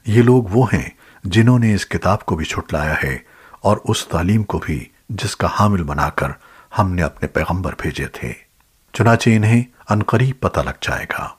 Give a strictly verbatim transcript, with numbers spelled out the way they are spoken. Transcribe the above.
ये लोग वो हैं जिन्होंने इस किताब को भी छुटलाया है और उस तालीम को भी जिसका हामिल बनाकर हमने अपने पैगंबर भेजे थे। चुनाचे इन्हें अनकरीब पता लग जाएगा।